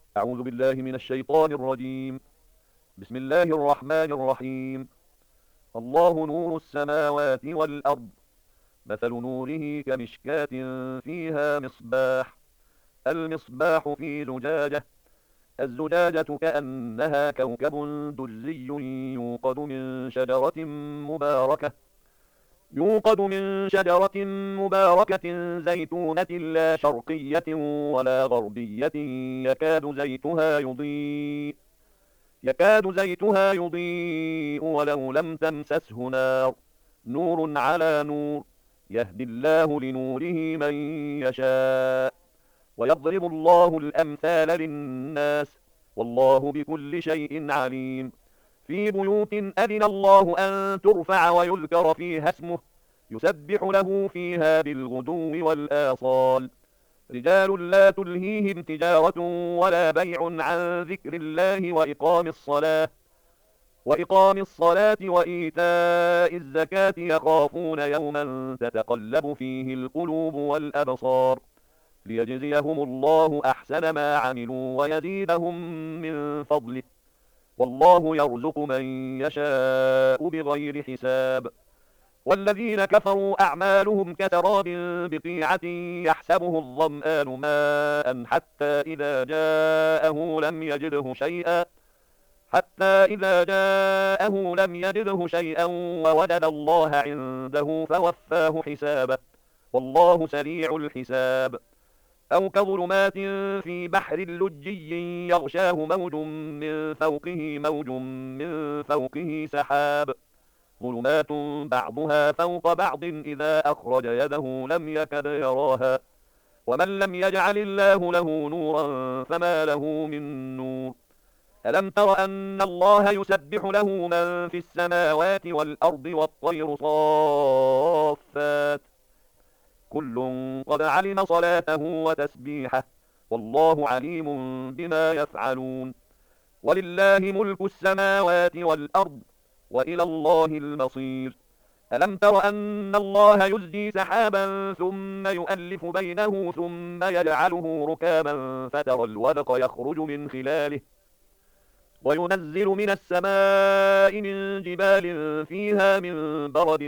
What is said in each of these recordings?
أعوذ بالله من الشيطان الرجيم. بسم الله الرحمن الرحيم. الله نور السماوات والأرض. مثل نوره كمشكاة فيها مصباح. المصباح في زجاجة. الزجاجة كأنها كوكب دري مباركة يوقد من شجرة مباركة زيتونة لا شرقية ولا غربية يكاد زيتها يضيء ولو لم تمسسه نار. نور على نور. يهدي الله لنوره من يشاء ويضرب الله الأمثال للناس والله بكل شيء عليم. في بيوت أذن الله أن ترفع ويذكر فيها اسمه يسبح له فيها بالغدو والآصال. رجال لا تلهيهم تجارة ولا بيع عن ذكر الله وإقام الصلاة وإيتاء الزكاة يخافون يوما تتقلب فيه القلوب والأبصار. ليجزيهم الله أحسن ما عملوا ويزيدهم من فضله. والله يرزق من يشاء بغير حساب. والذين كفروا أعمالهم كسراب بقيعة يحسبه الظمآن ماء حتى إذا جاءه لم يجده شيئا ووجد الله عنده فوفاه حسابه. والله سريع الحساب. أو كظلمات في بحر لجي يغشاه موج من فوقه سحاب. ظلمات بعضها فوق بعض إذا أخرج يده لم يكد يراها. ومن لم يجعل الله له نورا فما له من نور. ألم تر أن الله يسبح له من في السماوات والأرض والطير صافات. كل قد علم صلاته وتسبيحه والله عليم بما يفعلون. ولله ملك السماوات والأرض وإلى الله المصير. ألم تر أن الله يزجي سحابا ثم يؤلف بينه ثم يجعله ركاما فترى الودق يخرج من خلاله وينزل من السماء من جبال فيها من برد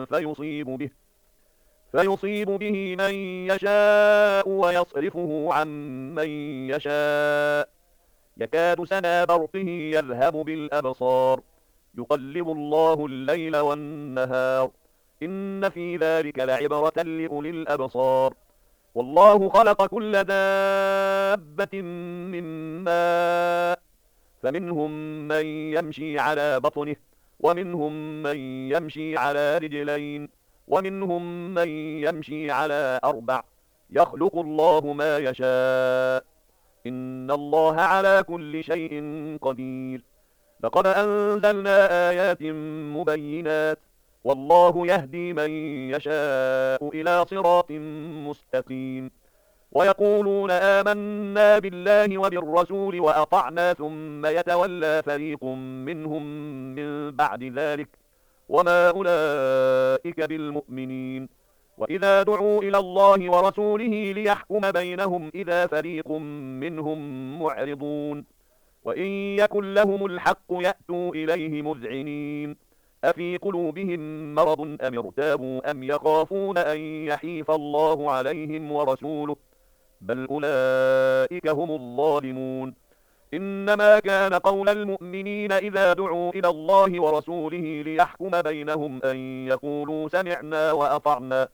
فيصيب به من يشاء ويصرفه عن من يشاء. يكاد سنا برقه يذهب بالأبصار. يقلب الله الليل والنهار. إن في ذلك لعبرة لأولي الأبصار. والله خلق كل دابة من ماء فمنهم من يمشي على بطنه ومنهم من يمشي على رجلين ومنهم من يمشي على أربع. يخلق الله ما يشاء. إن الله على كل شيء قدير. لقد أنزلنا آيات مبينات والله يهدي من يشاء إلى صراط مستقيم. ويقولون آمنا بالله وبالرسول وأطعنا ثم يتولى فريق منهم من بعد ذلك وما أولئك بالمؤمنين. وإذا دعوا إلى الله ورسوله ليحكم بينهم إذا فريق منهم معرضون. وإن يكن لهم الحق يأتوا إليه مذعنين. أفي قلوبهم مرض أم ارتابوا أم يخافون أن يحيف الله عليهم ورسوله بل أولئك هم الظالمون. إنما كان قول المؤمنين إذا دعوا إلى الله ورسوله ليحكم بينهم أن يقولوا سمعنا وأطعنا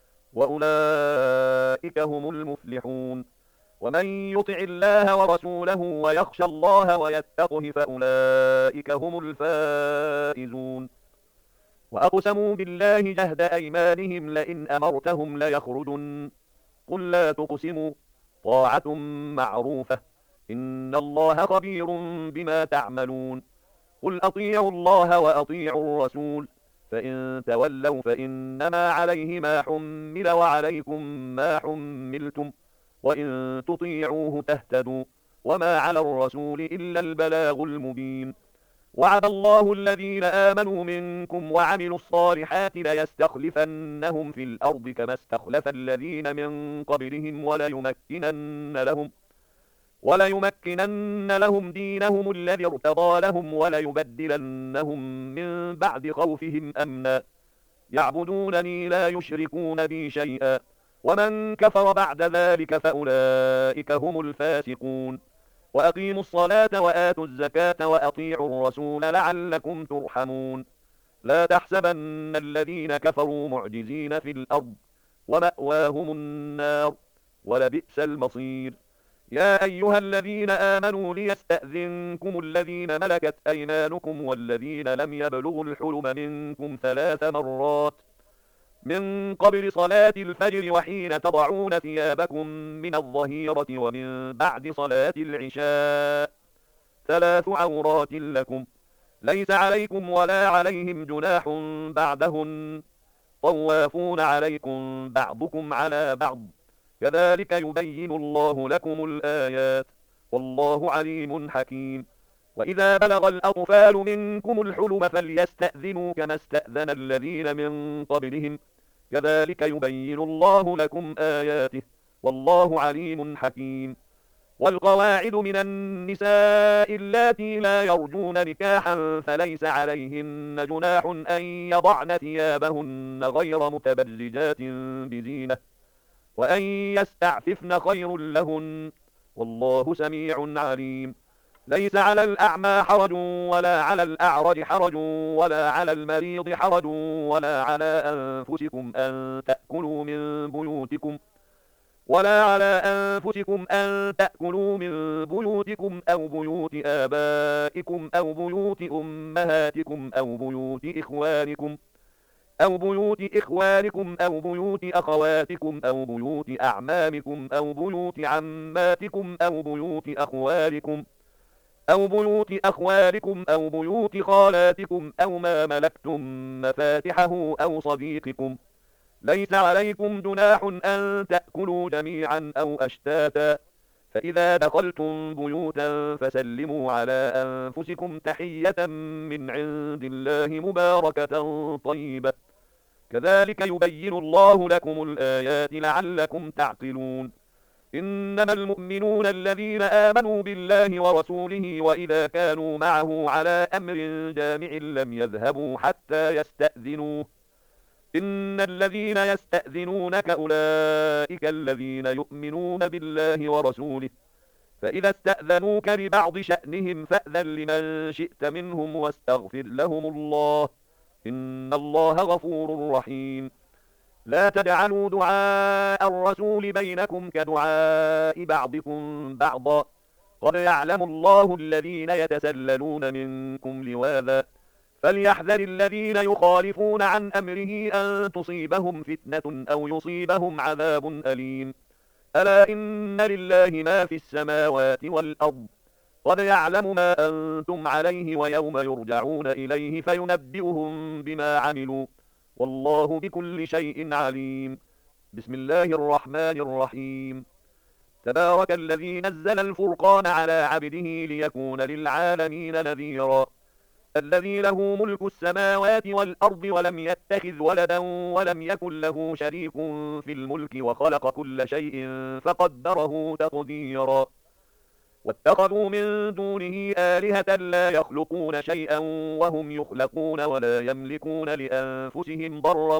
وأولئك هم المفلحون. ومن يطع الله ورسوله ويخشى الله ويتقه فأولئك هم الفائزون. وأقسموا بالله جهد أيمانهم لئن أمرتهم ليخرجن. قل لا تقسموا طاعة معروفة. إن الله خبير بما تعملون. قل أطيعوا الله وأطيعوا الرسول فإن تولوا فإنما عليه ما حمل وعليكم ما حملتم وإن تطيعوه تهتدوا وما على الرسول إلا البلاغ المبين. وعد الله الذين آمنوا منكم وعملوا الصالحات ليستخلفنهم في الأرض كما استخلف الذين من قبلهم وليمكنن لهم دينهم الذي ارتضى لهم وليبدلنهم من بعد خوفهم أمنا يعبدونني لا يشركون بي شيئا ومن كفر بعد ذلك فأولئك هم الفاسقون وأقيموا الصلاة وآتوا الزكاة وأطيعوا الرسول لعلكم ترحمون لا تحسبن الذين كفروا معجزين في الأرض ومأواهم النار ولبئس المصير يا أيها الذين آمنوا ليستأذنكم الذين ملكت أيمانكم والذين لم يبلغوا الحلم منكم 3 مرات من قبل صلاة الفجر وحين تضعون ثيابكم من الظهيرة ومن بعد صلاة العشاء 3 عورات لكم ليس عليكم ولا عليهم جناح بعدهن طوافون عليكم بعضكم على بعض كذلك يبين الله لكم الآيات والله عليم حكيم وإذا بلغ الأطفال منكم الحلم فليستأذنوا كما استأذن الذين من قبلهم كذلك يبين الله لكم آياته والله عليم حكيم والقواعد من النساء اللاتي لا يرجون نكاحا فليس عليهن جناح أن يضعن ثيابهن غير متبرجات بزينة وأن يستعففن خير لهن والله سميع عليم ليس على الأعمى حرج ولا على الأعرج حرج ولا على المريض حرج ولا على أنفسكم أن تأكلوا من بيوتكم أو بيوت آبائكم أو بيوت أمهاتكم أو بيوت إخوانكم أو بيوت أخواتكم أو بيوت أعمامكم أو بيوت عماتكم أو بيوت أخوالكم أو بيوت خالاتكم أو ما ملكتم مفاتحه أو صديقكم ليس عليكم جناح أن تأكلوا جميعا أو أشتاتا فإذا دخلتم بيوتا فسلموا على أنفسكم تحية من عند الله مباركة طيبة كذلك يبين الله لكم الآيات لعلكم تعقلون إنما المؤمنون الذين آمنوا بالله ورسوله وإذا كانوا معه على أمر جامع لم يذهبوا حتى يستأذنوه إن الذين يستأذنونك أولئك الذين يؤمنون بالله ورسوله فإذا استأذنوك لبعض شأنهم فأذن لمن شئت منهم واستغفر لهم الله إن الله غفور رحيم لا تجعلوا دعاء الرسول بينكم كدعاء بعضكم بعضا قد يعلم الله الذين يتسللون منكم لواذا فليحذر الذين يخالفون عن أمره أن تصيبهم فتنة أو يصيبهم عذاب أليم ألا إن لله ما في السماوات والأرض قد يعلم ما أنتم عليه ويوم يرجعون إليه فينبئهم بما عملوا والله بكل شيء عليم بسم الله الرحمن الرحيم تبارك الذي نزل الفرقان على عبده ليكون للعالمين نذيرا الذي له ملك السماوات والأرض ولم يتخذ ولدا ولم يكن له شريك في الملك وخلق كل شيء فقدره تقديرا واتخذوا من دونه آلهة لا يخلقون شيئا وهم يخلقون ولا يملكون لأنفسهم ضرا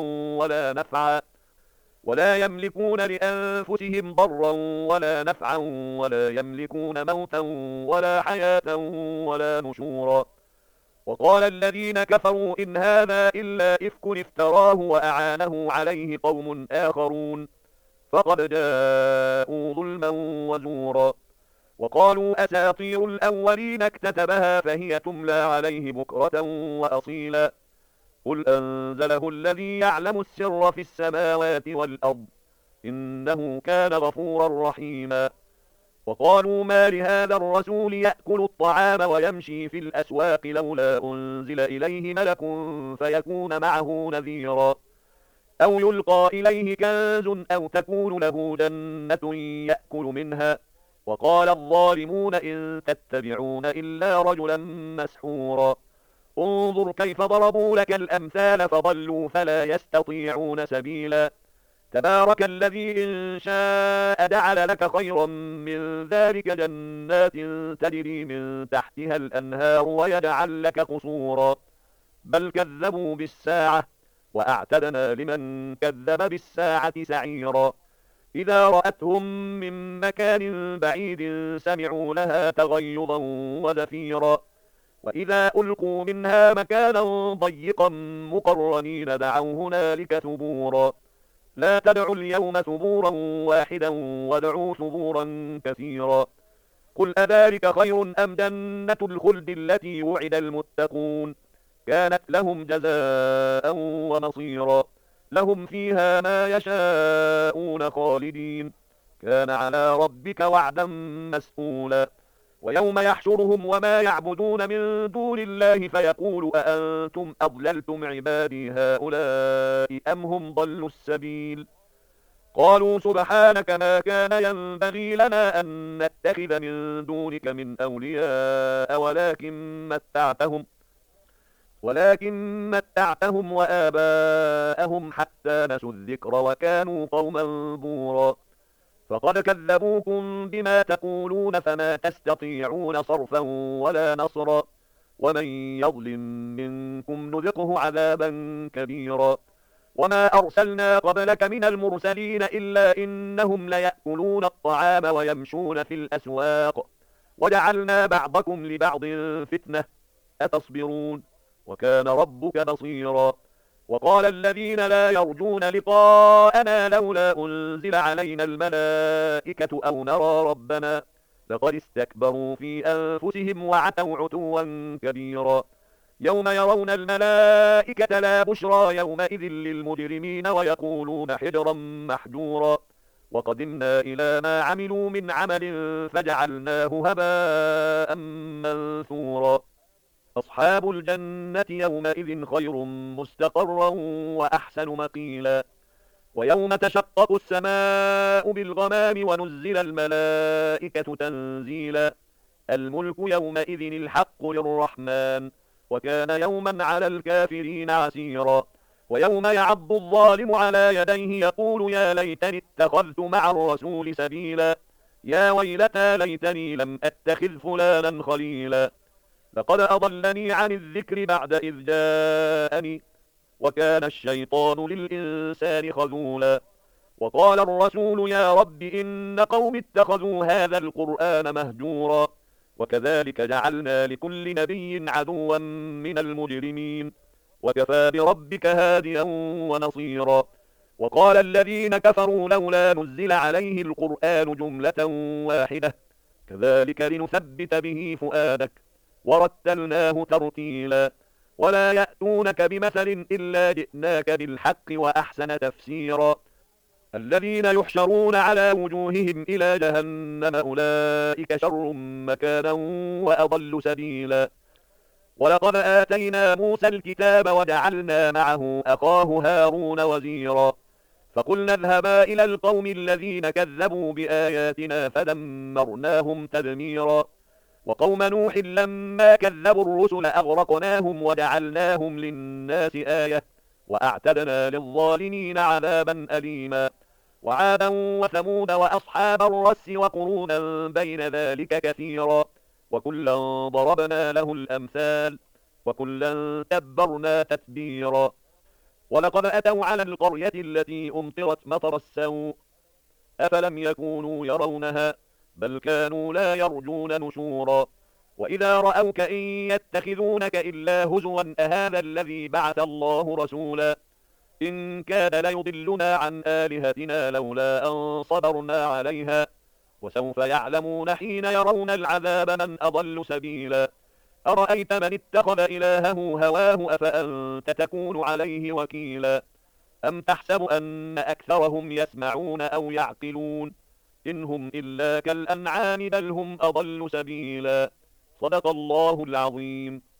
ولا نفعا ولا يملكون موتا ولا حياة ولا نشورا وقال الذين كفروا إن هذا إلا إفك افتراه وأعانه عليه قوم آخرون فقد جاءوا ظلما وزورا وقالوا أساطير الأولين اكتتبها فهي تملى عليه بكرة وأصيلا قل أنزله الذي يعلم السر في السماوات والأرض إنه كان غفورا رحيما وقالوا ما لهذا الرسول يأكل الطعام ويمشي في الأسواق لولا أنزل إليه ملك فيكون معه نذيرا أو يلقى إليه كنز أو تكون له جنة يأكل منها وقال الظالمون إن تتبعون إلا رجلا مسحورا انظر كيف ضربوا لك الأمثال فضلوا فلا يستطيعون سبيلا تبارك الذي إن شاء جعل لك خيرا من ذلك جنات تجري من تحتها الأنهار ويجعل لك قصورا بل كذبوا بالساعة وأعتدنا لمن كذب بالساعة سعيرا إذا رأتهم من مكان بعيد سمعوا لها تغيظا وزفيرا وإذا ألقوا منها مكانا ضيقا مقرنين دعوا هنالك ثبورا لا تدعوا اليوم ثبورا واحدا وادعوا ثبورا كثيرا قل أذلك خير أم جنة الخلد التي وعد المتقون كانت لهم جزاء ومصيرا لهم فيها ما يشاءون خالدين كان على ربك وعدا مسئولا ويوم يحشرهم وما يعبدون من دون الله فيقول أأنتم أضللتم عبادي هؤلاء أم هم ضلوا السبيل قالوا سبحانك ما كان ينبغي لنا أن نتخذ من دونك من أولياء ولكن متعتهم وآباءهم حتى نسوا الذكر وكانوا قوما بورا فقد كذبوكم بما تقولون فما تستطيعون صرفا ولا نصرا ومن يظلم منكم نذقه عذابا كبيرا وما أرسلنا قبلك من المرسلين إلا إنهم ليأكلون الطعام ويمشون في الأسواق وجعلنا بعضكم لبعض فتنة أتصبرون وكان ربك بصيرا وقال الذين لا يرجون لقاءنا لولا أنزل علينا الملائكة أو نرى ربنا لقد استكبروا في أنفسهم وعتوا عتوا كبيرا يوم يرون الملائكة لا بشرى يومئذ للمجرمين ويقولون حجرا محجورا وقدمنا إلى ما عملوا من عمل فجعلناه هباء منثورا أصحاب الجنة يومئذ خير مستقرا وأحسن مقيلا ويوم تشقق السماء بالغمام ونزل الملائكة تنزيلا الملك يومئذ الحق للرحمن وكان يوما على الكافرين عسيرا ويوم يعض الظالم على يديه يقول يا ليتني اتخذت مع الرسول سبيلا يا ويلتى ليتني لم أتخذ فلانا خليلا لقد أضلني عن الذكر بعد إذ جاءني وكان الشيطان للإنسان خذولا وقال الرسول يا رب إن قوم اتخذوا هذا القرآن مهجورا وكذلك جعلنا لكل نبي عدوا من المجرمين وكفى بربك هاديا ونصيرا وقال الذين كفروا لولا نزل عليه القرآن جملة واحدة كذلك لنثبت به فؤادك ورتلناه ترتيلا ولا يأتونك بمثل إلا جئناك بالحق وأحسن تفسيرا الذين يحشرون على وجوههم إلى جهنم أولئك شر مكانا وأضل سبيلا ولقد آتينا موسى الكتاب وجعلنا معه أخاه هارون وزيرا فقلنا اذهبا إلى القوم الذين كذبوا بآياتنا فدمرناهم تدميرا وقوم نوح لما كذبوا الرسل أغرقناهم وجعلناهم للناس آية وأعتدنا للظالمين عذابا أليما وعادا وثمود وأصحاب الرس وقرونا بين ذلك كثيرا وكلا ضربنا له الأمثال وكلا تبرنا تتبيرا ولقد أتوا على القرية التي أمطرت مطر السوء أفلم يكونوا يرونها بل كانوا لا يرجون نشورا وإذا رأوك إن يتخذونك إلا هزوا أهذا الذي بعث الله رسولا إن كان ليضلنا عن آلهتنا لولا أن صبرنا عليها وسوف يعلمون حين يرون العذاب من أضل سبيلا أرأيت من اتخذ إلهه هواه أفأنت تكون عليه وكيلا أم تحسب أن أكثرهم يسمعون أو يعقلون إن هم إلا كالأنعام بل هم أضل سبيلا صدق الله العظيم.